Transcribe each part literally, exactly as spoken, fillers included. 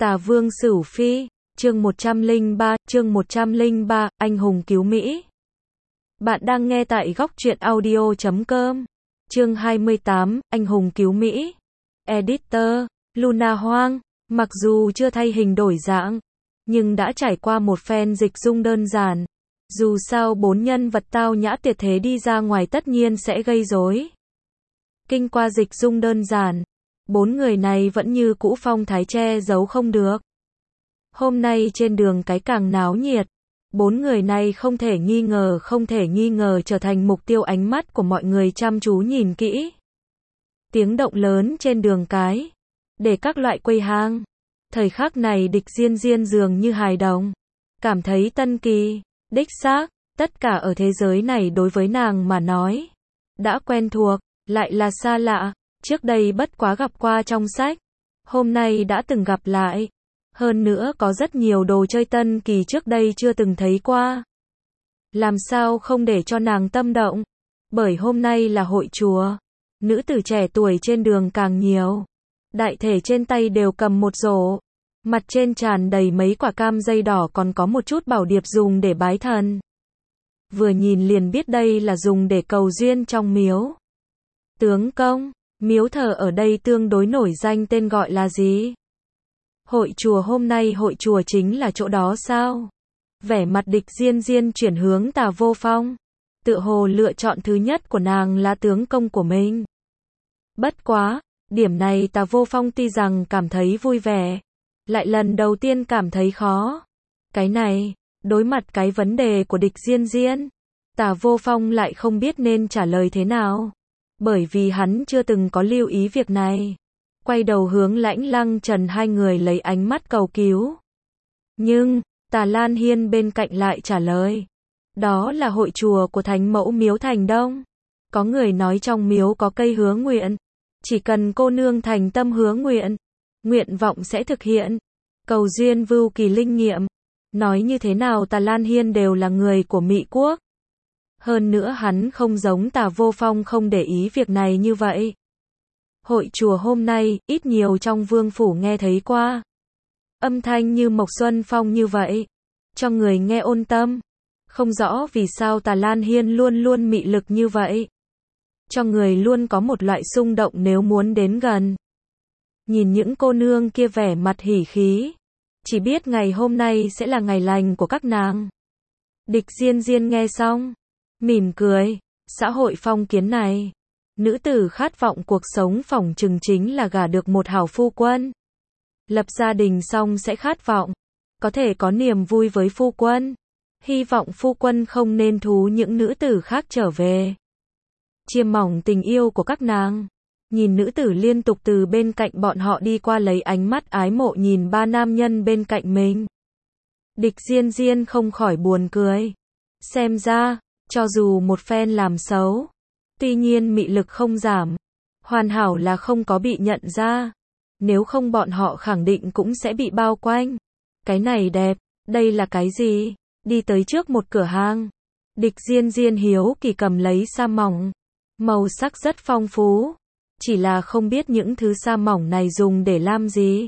Tà Vương Sửu Phi, chương một trăm lẻ ba, chương một trăm lẻ ba, anh hùng cứu Mỹ. Bạn đang nghe tại góc truyện audio chấm com. Chương hai mươi tám, anh hùng cứu Mỹ. Editor, Luna Hoang, mặc dù chưa thay hình đổi dạng, nhưng đã trải qua một phen dịch dung đơn giản. Dù sao bốn nhân vật tao nhã tuyệt thế đi ra ngoài tất nhiên sẽ gây rối. Kinh qua dịch dung đơn giản, bốn người này vẫn như cũ phong thái che giấu không được. Hôm nay trên đường cái càng náo nhiệt, bốn người này không thể nghi ngờ không thể nghi ngờ trở thành mục tiêu ánh mắt của mọi người chăm chú nhìn kỹ. Tiếng động lớn trên đường cái, để các loại quầy hàng. Thời khắc này Địch Diên Diên dường như hài đồng, cảm thấy tân kỳ, đích xác, tất cả ở thế giới này đối với nàng mà nói, đã quen thuộc, lại là xa lạ, trước đây bất quá gặp qua trong sách, hôm nay đã từng gặp lại. Hơn nữa có rất nhiều đồ chơi tân kỳ trước đây chưa từng thấy qua. Làm sao không để cho nàng tâm động? Bởi hôm nay là hội chùa, nữ tử trẻ tuổi trên đường càng nhiều. Đại thể trên tay đều cầm một rổ, mặt trên tràn đầy mấy quả cam dây đỏ, còn có một chút bảo điệp dùng để bái thần. Vừa nhìn liền biết đây là dùng để cầu duyên trong miếu. Tướng công, miếu thờ ở đây tương đối nổi danh tên gọi là gì? Hội chùa, hôm nay hội chùa chính là chỗ đó sao? Vẻ mặt Địch Diên Diên chuyển hướng Tà Vô Phong. Tự hồ lựa chọn thứ nhất của nàng là tướng công của mình. Bất quá, điểm này Tà Vô Phong tuy rằng cảm thấy vui vẻ, lại lần đầu tiên cảm thấy khó. Cái này, đối mặt cái vấn đề của Địch Diên Diên, Tà Vô Phong lại không biết nên trả lời thế nào. Bởi vì hắn chưa từng có lưu ý việc này. Quay đầu hướng Lãnh Lăng Trần hai người lấy ánh mắt cầu cứu. Nhưng, Tà Lan Hiên bên cạnh lại trả lời. Đó là hội chùa của Thánh Mẫu Miếu Thành Đông. Có người nói trong miếu có cây hứa nguyện. Chỉ cần cô nương thành tâm hứa nguyện, nguyện vọng sẽ thực hiện. Cầu duyên vưu kỳ linh nghiệm. Nói như thế nào Tà Lan Hiên đều là người của Mỹ Quốc. Hơn nữa hắn không giống Tà Vô Phong không để ý việc này như vậy. Hội chùa hôm nay, ít nhiều trong vương phủ nghe thấy qua. Âm thanh như Mộc Xuân Phong như vậy, cho người nghe ôn tâm. Không rõ vì sao Tà Lan Hiên luôn luôn mị lực như vậy. Cho người luôn có một loại xung động nếu muốn đến gần. Nhìn những cô nương kia vẻ mặt hỉ khí, chỉ biết ngày hôm nay sẽ là ngày lành của các nàng. Địch Diên Diên nghe xong, mỉm cười, xã hội phong kiến này. Nữ tử khát vọng cuộc sống phỏng chừng chính là gả được một hảo phu quân. Lập gia đình xong sẽ khát vọng, có thể có niềm vui với phu quân. Hy vọng phu quân không nên thú những nữ tử khác trở về. Chiêm mỏng tình yêu của các nàng. Nhìn nữ tử liên tục từ bên cạnh bọn họ đi qua lấy ánh mắt ái mộ nhìn ba nam nhân bên cạnh mình. Địch Diên Diên không khỏi buồn cười. Xem ra, cho dù một phen làm xấu, tuy nhiên mị lực không giảm, hoàn hảo là không có bị nhận ra. Nếu không bọn họ khẳng định cũng sẽ bị bao quanh. Cái này đẹp, đây là cái gì? Đi tới trước một cửa hàng. Địch Diên Diên hiếu kỳ cầm lấy sa mỏng. Màu sắc rất phong phú. Chỉ là không biết những thứ sa mỏng này dùng để làm gì.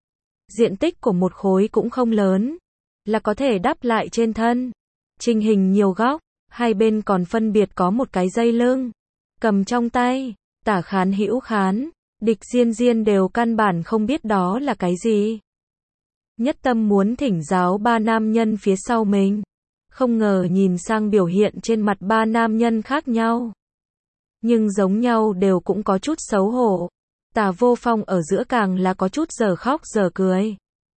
Diện tích của một khối cũng không lớn, là có thể đắp lại trên thân. Trình hình nhiều góc, hai bên còn phân biệt có một cái dây lưng. Cầm trong tay, Tả Khán Hữu Khán, Địch Diên Diên đều căn bản không biết đó là cái gì. Nhất tâm muốn thỉnh giáo ba nam nhân phía sau mình. Không ngờ nhìn sang biểu hiện trên mặt ba nam nhân khác nhau. Nhưng giống nhau đều cũng có chút xấu hổ. Tà Vô Phong ở giữa càng là có chút giờ khóc giờ cười.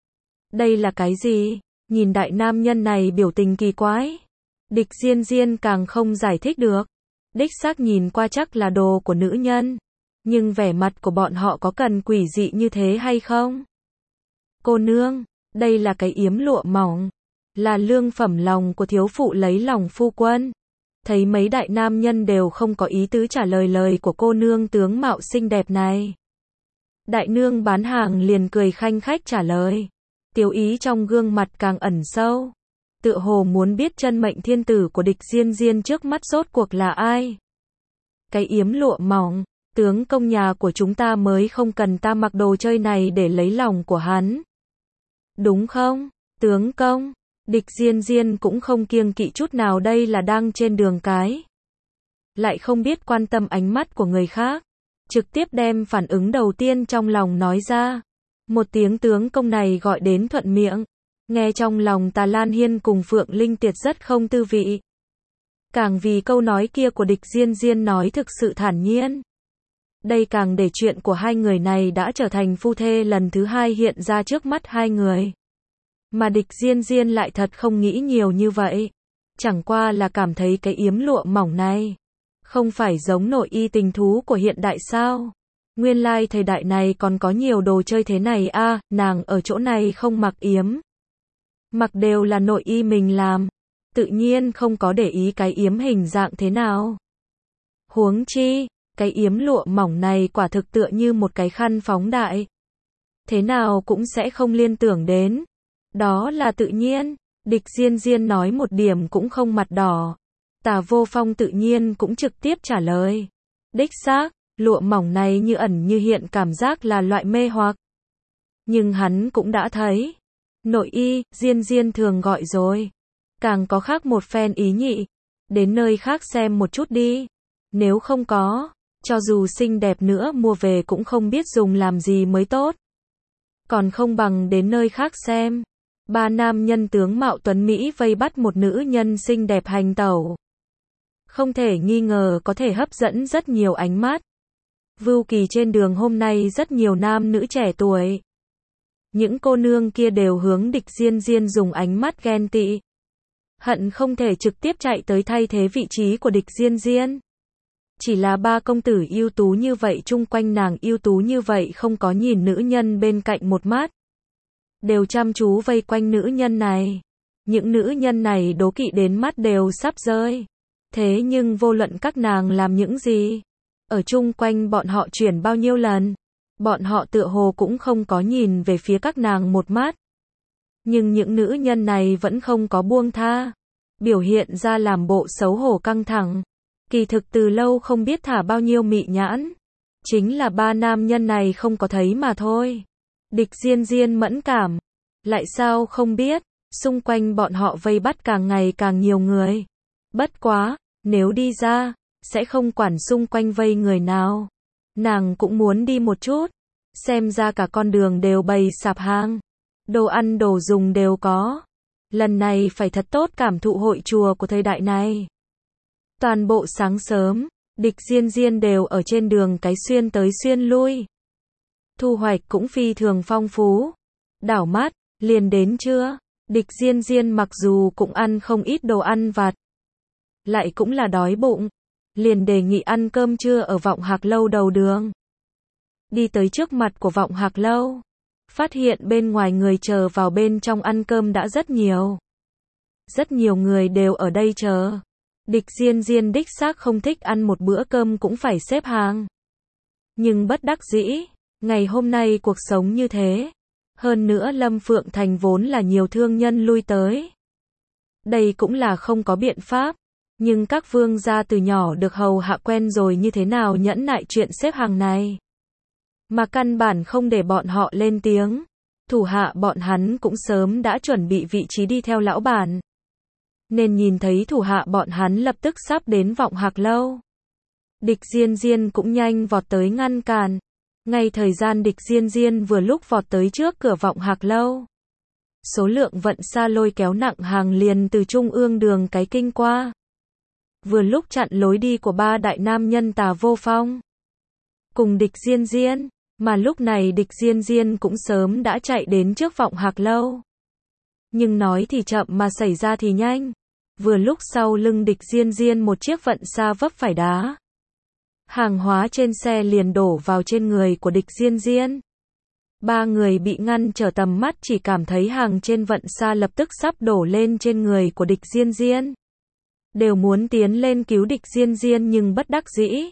Đây là cái gì? Nhìn đại nam nhân này biểu tình kỳ quái. Địch Diên Diên càng không giải thích được. Đích xác nhìn qua chắc là đồ của nữ nhân. Nhưng vẻ mặt của bọn họ có cần quỷ dị như thế hay không? Cô nương, đây là cái yếm lụa mỏng. Là lương phẩm lòng của thiếu phụ lấy lòng phu quân. Thấy mấy đại nam nhân đều không có ý tứ trả lời lời của cô nương tướng mạo xinh đẹp này. Đại nương bán hàng liền cười khanh khách trả lời. Tiếu ý trong gương mặt càng ẩn sâu. Tựa hồ muốn biết chân mệnh thiên tử của Địch Diên Diên trước mắt rốt cuộc là ai. Cái yếm lụa mỏng, tướng công nhà của chúng ta mới không cần ta mặc đồ chơi này để lấy lòng của hắn. Đúng không, tướng công? Địch Diên Diên cũng không kiêng kỵ chút nào, đây là đang trên đường cái. Lại không biết quan tâm ánh mắt của người khác. Trực tiếp đem phản ứng đầu tiên trong lòng nói ra. Một tiếng tướng công này gọi đến thuận miệng. Nghe trong lòng Tà Lan Hiên cùng Phượng Linh Tiệt rất không tư vị. Càng vì câu nói kia của Địch Diên Diên nói thực sự thản nhiên. Đây càng để chuyện của hai người này đã trở thành phu thê lần thứ hai hiện ra trước mắt hai người. Mà Địch Diên Diên lại thật không nghĩ nhiều như vậy. Chẳng qua là cảm thấy cái yếm lụa mỏng này không phải giống nội y tình thú của hiện đại sao? Nguyên lai thời đại này còn có nhiều đồ chơi thế này a, à, nàng ở chỗ này không mặc yếm. Mặc đều là nội y mình làm. Tự nhiên không có để ý cái yếm hình dạng thế nào. Huống chi, cái yếm lụa mỏng này quả thực tựa như một cái khăn phóng đại. Thế nào cũng sẽ không liên tưởng đến. Đó là tự nhiên. Địch Diên Diên nói một điểm cũng không mặt đỏ. Tả Vô Phong tự nhiên cũng trực tiếp trả lời. Đích xác, lụa mỏng này như ẩn như hiện, cảm giác là loại mê hoặc. Nhưng hắn cũng đã thấy. Nội y, Diên Diên thường gọi rồi. Càng có khác một phen ý nhị. Đến nơi khác xem một chút đi. Nếu không có, cho dù xinh đẹp nữa mua về cũng không biết dùng làm gì mới tốt. Còn không bằng đến nơi khác xem. Ba nam nhân tướng mạo tuấn Mỹ vây bắt một nữ nhân xinh đẹp hành tẩu. Không thể nghi ngờ có thể hấp dẫn rất nhiều ánh mắt. Vưu Kỳ trên đường hôm nay rất nhiều nam nữ trẻ tuổi. Những cô nương kia đều hướng Địch Diên Diên dùng ánh mắt ghen tị. Hận không thể trực tiếp chạy tới thay thế vị trí của Địch Diên Diên. Chỉ là ba công tử ưu tú như vậy, chung quanh nàng ưu tú như vậy, không có nhìn nữ nhân bên cạnh một mắt. Đều chăm chú vây quanh nữ nhân này. Những nữ nhân này đố kỵ đến mắt đều sắp rơi. Thế nhưng vô luận các nàng làm những gì, ở chung quanh bọn họ chuyển bao nhiêu lần, bọn họ tựa hồ cũng không có nhìn về phía các nàng một mắt. Nhưng những nữ nhân này vẫn không có buông tha, biểu hiện ra làm bộ xấu hổ căng thẳng. Kỳ thực từ lâu không biết thả bao nhiêu mị nhãn. Chính là ba nam nhân này không có thấy mà thôi. Địch Diên Diên mẫn cảm. Lại sao không biết, xung quanh bọn họ vây bắt càng ngày càng nhiều người. Bất quá, nếu đi ra, sẽ không quản xung quanh vây người nào. Nàng cũng muốn đi một chút. Xem ra cả con đường đều bày sạp hàng. Đồ ăn đồ dùng đều có. Lần này phải thật tốt cảm thụ hội chùa của thời đại này. Toàn bộ sáng sớm, Địch Diên Diên đều ở trên đường cái xuyên tới xuyên lui. Thu hoạch cũng phi thường phong phú. Đảo mắt, liền đến trưa, Địch Diên Diên mặc dù cũng ăn không ít đồ ăn vặt, lại cũng là đói bụng, liền đề nghị ăn cơm trưa ở Vọng Hạc Lâu đầu đường. Đi tới trước mặt của Vọng Hạc Lâu, phát hiện bên ngoài người chờ vào bên trong ăn cơm đã rất nhiều. Rất nhiều người đều ở đây chờ. Địch Diên Diên đích xác không thích ăn một bữa cơm cũng phải xếp hàng. Nhưng bất đắc dĩ, ngày hôm nay cuộc sống như thế. Hơn nữa Lâm Phượng Thành vốn là nhiều thương nhân lui tới. Đây cũng là không có biện pháp. Nhưng các vương gia từ nhỏ được hầu hạ quen rồi, như thế nào nhẫn nại chuyện xếp hàng này. Mà căn bản không để bọn họ lên tiếng. Thủ hạ bọn hắn cũng sớm đã chuẩn bị vị trí đi theo lão bản. Nên nhìn thấy thủ hạ bọn hắn lập tức sắp đến Vọng Hạc Lâu. Địch Diên Diên cũng nhanh vọt tới ngăn cản. Ngay thời gian Địch Diên Diên vừa lúc vọt tới trước cửa Vọng Hạc Lâu. Số lượng vận xa lôi kéo nặng hàng liền từ trung ương đường cái kinh qua. Vừa lúc chặn lối đi của ba đại nam nhân Tà Vô Phong cùng Địch Diên Diên, mà lúc này Địch Diên Diên cũng sớm đã chạy đến trước Vọng Hạc Lâu. Nhưng nói thì chậm mà xảy ra thì nhanh. Vừa lúc sau lưng Địch Diên Diên một chiếc vận xa vấp phải đá. Hàng hóa trên xe liền đổ vào trên người của Địch Diên Diên. Ba người bị ngăn trở tầm mắt, chỉ cảm thấy hàng trên vận xa lập tức sắp đổ lên trên người của Địch Diên Diên. Đều muốn tiến lên cứu Địch Diên Diên nhưng bất đắc dĩ.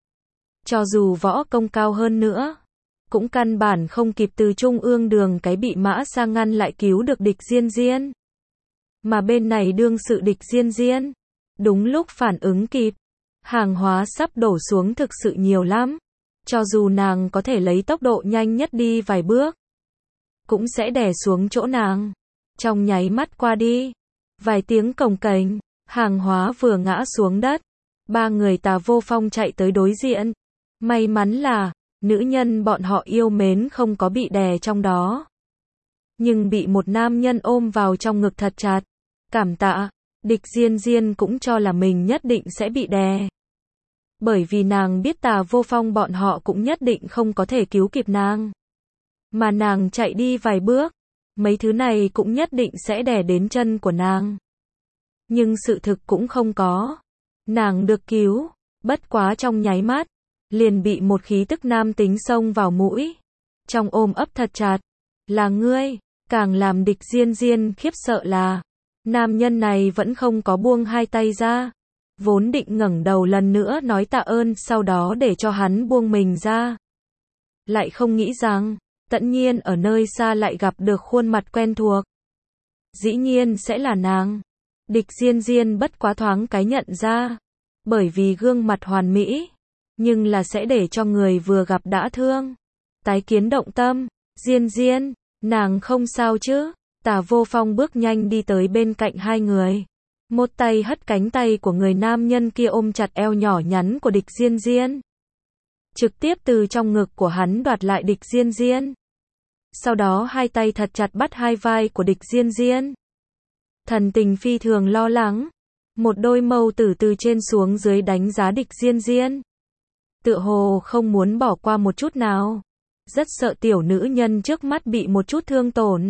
Cho dù võ công cao hơn nữa, cũng căn bản không kịp từ trung ương đường cái bị mã xa ngăn lại cứu được Địch Diên Diên. Mà bên này đương sự Địch Diên Diên, đúng lúc phản ứng kịp. Hàng hóa sắp đổ xuống thực sự nhiều lắm. Cho dù nàng có thể lấy tốc độ nhanh nhất đi vài bước, cũng sẽ đè xuống chỗ nàng. Trong nháy mắt qua đi, vài tiếng cồng kềnh, hàng hóa vừa ngã xuống đất, ba người Tà Vô Phong chạy tới đối diện. May mắn là, nữ nhân bọn họ yêu mến không có bị đè trong đó, nhưng bị một nam nhân ôm vào trong ngực thật chặt. Cảm tạ, Địch Diên Diên cũng cho là mình nhất định sẽ bị đè. Bởi vì nàng biết Tà Vô Phong bọn họ cũng nhất định không có thể cứu kịp nàng. Mà nàng chạy đi vài bước, mấy thứ này cũng nhất định sẽ đè đến chân của nàng. Nhưng sự thực cũng không có. Nàng được cứu, bất quá trong nháy mắt, liền bị một khí tức nam tính xông vào mũi. Trong ôm ấp thật chặt, là ngươi. Càng làm Địch Diên Diên khiếp sợ là, nam nhân này vẫn không có buông hai tay ra. Vốn định ngẩng đầu lần nữa nói tạ ơn, sau đó để cho hắn buông mình ra. Lại không nghĩ rằng, tất nhiên ở nơi xa lại gặp được khuôn mặt quen thuộc. Dĩ nhiên sẽ là nàng. Địch Diên Diên bất quá thoáng cái nhận ra, bởi vì gương mặt hoàn mỹ, nhưng là sẽ để cho người vừa gặp đã thương, tái kiến động tâm. Diên Diên, nàng không sao chứ? Tà Vô Phong bước nhanh đi tới bên cạnh hai người. Một tay hất cánh tay của người nam nhân kia ôm chặt eo nhỏ nhắn của Địch Diên Diên. Trực tiếp từ trong ngực của hắn đoạt lại Địch Diên Diên. Sau đó hai tay thật chặt bắt hai vai của Địch Diên Diên. Thần tình phi thường lo lắng. Một đôi mâu tử từ trên xuống dưới đánh giá Địch Diên Diên. Tựa hồ không muốn bỏ qua một chút nào. Rất sợ tiểu nữ nhân trước mắt bị một chút thương tổn.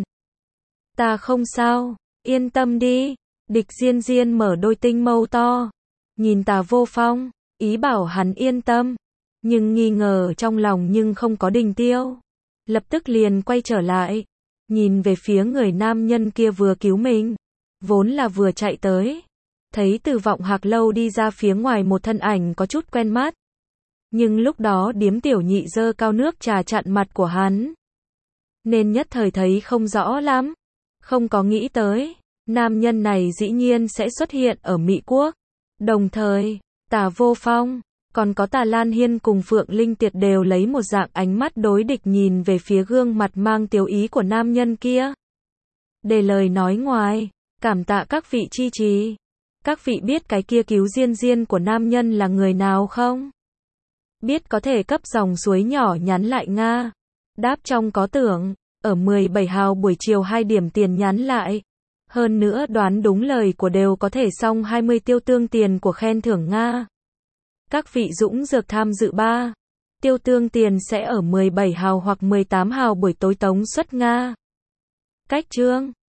Ta không sao, yên tâm đi. Địch Diên Diên mở đôi tinh mâu to, nhìn Tà Vô Phong, ý bảo hắn yên tâm. Nhưng nghi ngờ trong lòng nhưng không có đình tiêu. Lập tức liền quay trở lại, nhìn về phía người nam nhân kia vừa cứu mình, vốn là vừa chạy tới. Thấy từ vọng hạc lâu đi ra phía ngoài một thân ảnh có chút quen mắt. Nhưng lúc đó điếm tiểu nhị dơ cao nước trà chặn mặt của hắn, nên nhất thời thấy không rõ lắm. Không có nghĩ tới, nam nhân này dĩ nhiên sẽ xuất hiện ở Mỹ Quốc. Đồng thời, Tà Vô Phong, còn có Tà Lan Hiên cùng Phượng Linh Tiệt đều lấy một dạng ánh mắt đối địch nhìn về phía gương mặt mang tiêu ý của nam nhân kia. Để lời nói ngoài, cảm tạ các vị chi trì. Các vị biết cái kia cứu Diên Diên của nam nhân là người nào không? Biết có thể cấp dòng suối nhỏ nhắn lại Nga. Đáp trong có tưởng, ở mười bảy hào buổi chiều hai điểm tiền nhắn lại. Hơn nữa đoán đúng lời của đều có thể xong hai mươi tiêu tương tiền của khen thưởng Nga. Các vị dũng dược tham dự ba. Tiêu tương tiền sẽ ở mười bảy hào hoặc mười tám hào buổi tối tống xuất Nga. Cách chương